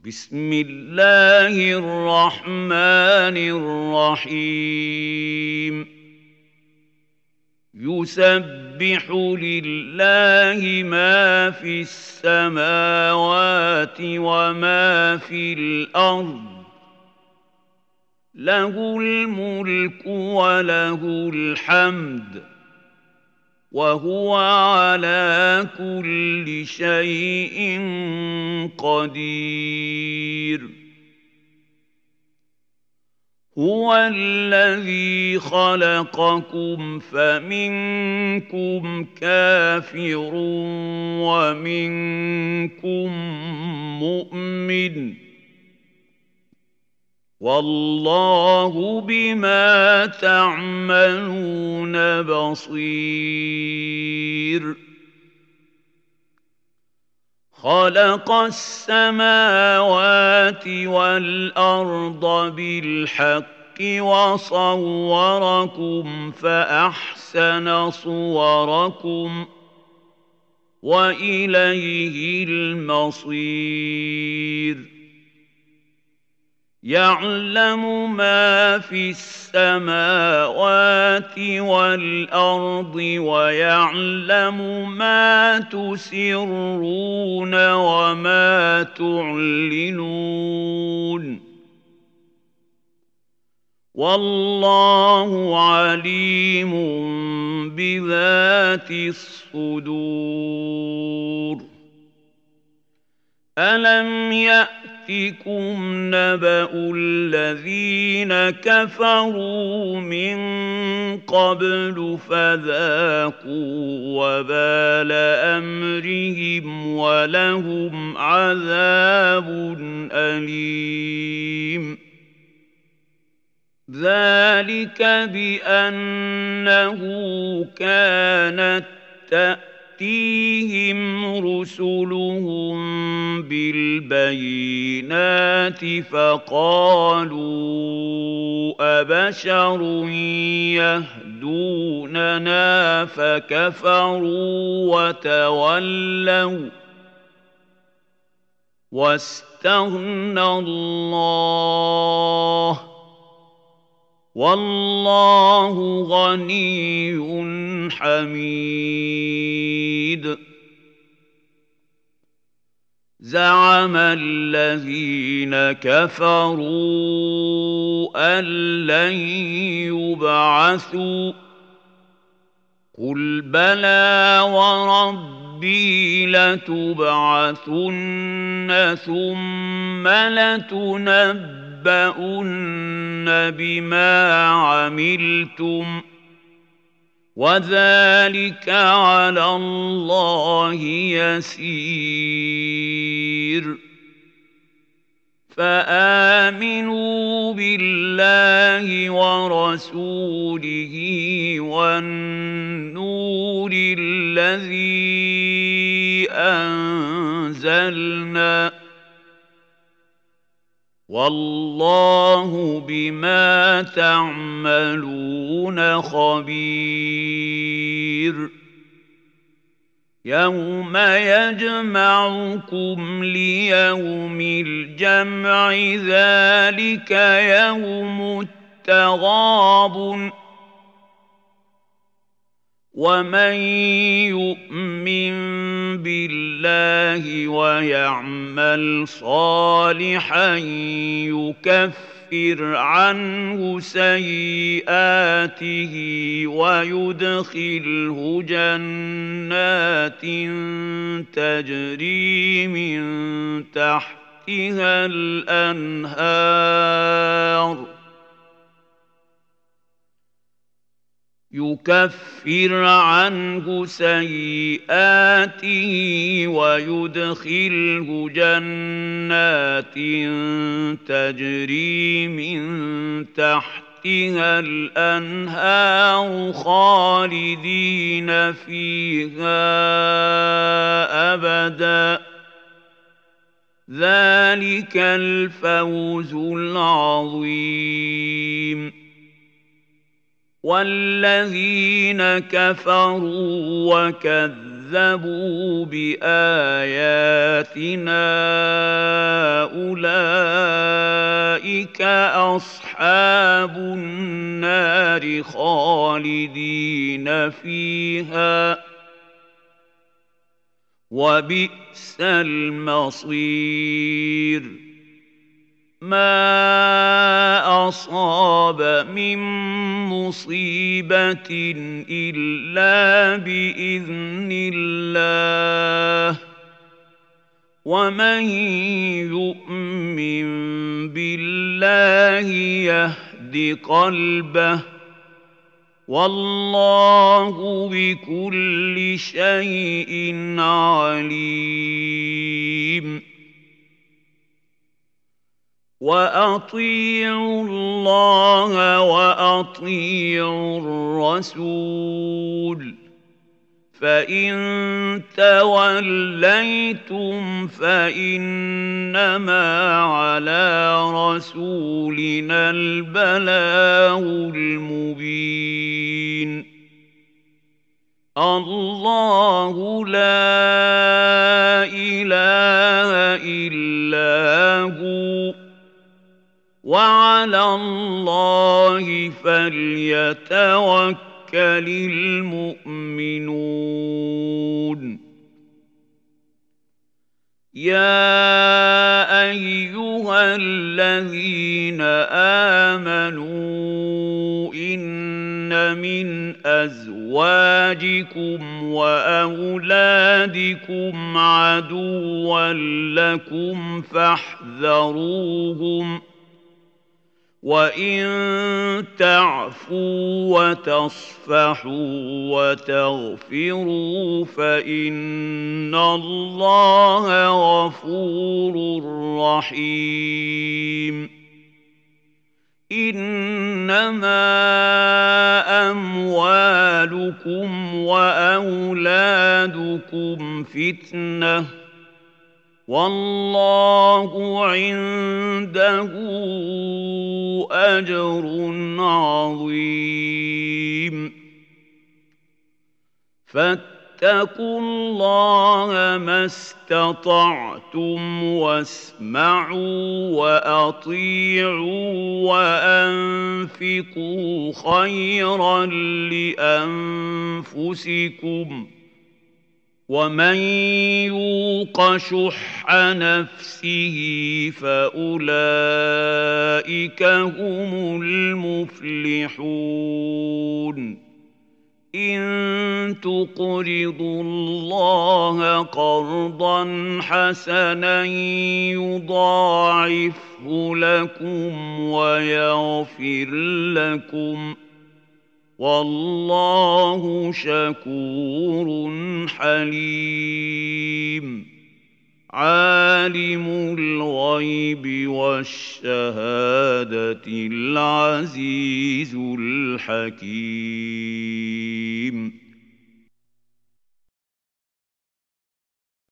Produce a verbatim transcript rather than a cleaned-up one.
بسم الله الرحمن الرحيم يسبح لله ما في السماوات وما في الأرض له الملك وله الحمد وهو على كل شيء قدير هو الذي خلقكم فمنكم كافر ومنكم مؤمن والله بما تعملون بصير خلق السماوات والأرض بالحق وصوركم فأحسن صوركم وإليه المصير يعلم ما في السماوات والأرض ويعلم ما تسرون وما تعلنون والله عليم بذات الصدور ألم يأتكم نبأ الذين كفروا من قبل فذاقوا وبال أمرهم ولهم عذاب أليم ذلك بأنه كانت تأتيهم رسلهم بالبينات فقالوا أبشر يهدوننا فكفروا وتولوا واستغنى الله والله غني حميد زعم الذين كفروا أن لن يبعثوا قل بلى وربي لتبعثن ثم لتنبؤن تُنَبَّؤُنَّ بِمَا عَمِلْتُمْ وَذَلِكَ عَلَى اللَّهِ يَسِيرٌ فآمنوا بالله ورسوله والنور الذي أنزلنا والله بما تعملون خبير يوم يجمعكم ليوم الجمع ذلك يوم التغابن ومن يؤمن بالله ويعمل صالحا يكفر عنه سيئاته ويدخله جنات تجري من تحتها الأنهار يكفر عنه سيئاته ويدخله جنات تجري من تحتها الأنهار خالدين فيها أبدا ذلك الفوز العظيم والذين كفروا وكذبوا بآياتنا أولئك أولئك أصحاب النار خالدين فيها وبئس المصير ما أصاب من مصيبة إلا بإذن الله ومن يؤمن بالله يهد قلبه والله بكل شيء عليم وأطيعوا الله وأطيعوا الرسول فإن توليتم فإنما على رسولنا البلاغ المبين الله لا إله إلا هو وعلى الله فليتوكل المؤمنون يا أيها الذين آمنوا إن من أزواجكم وأولادكم عدوا لكم فاحذروهم وإن تعفوا وتصفحوا وتغفروا فإن الله غفور رحيم إنما أموالكم وأولادكم فتنة والله عنده أجر عظيم فاتقوا الله ما استطعتم واسمعوا وأطيعوا وأنفقوا خيرا لأنفسكم ومن يوق شح نفسه فأولئك هم المفلحون إن تقرضوا الله قرضا حسنا يضاعفه لكم ويغفر لكم والله شكور حليم عالم الغيب والشهادة العزيز الحكيم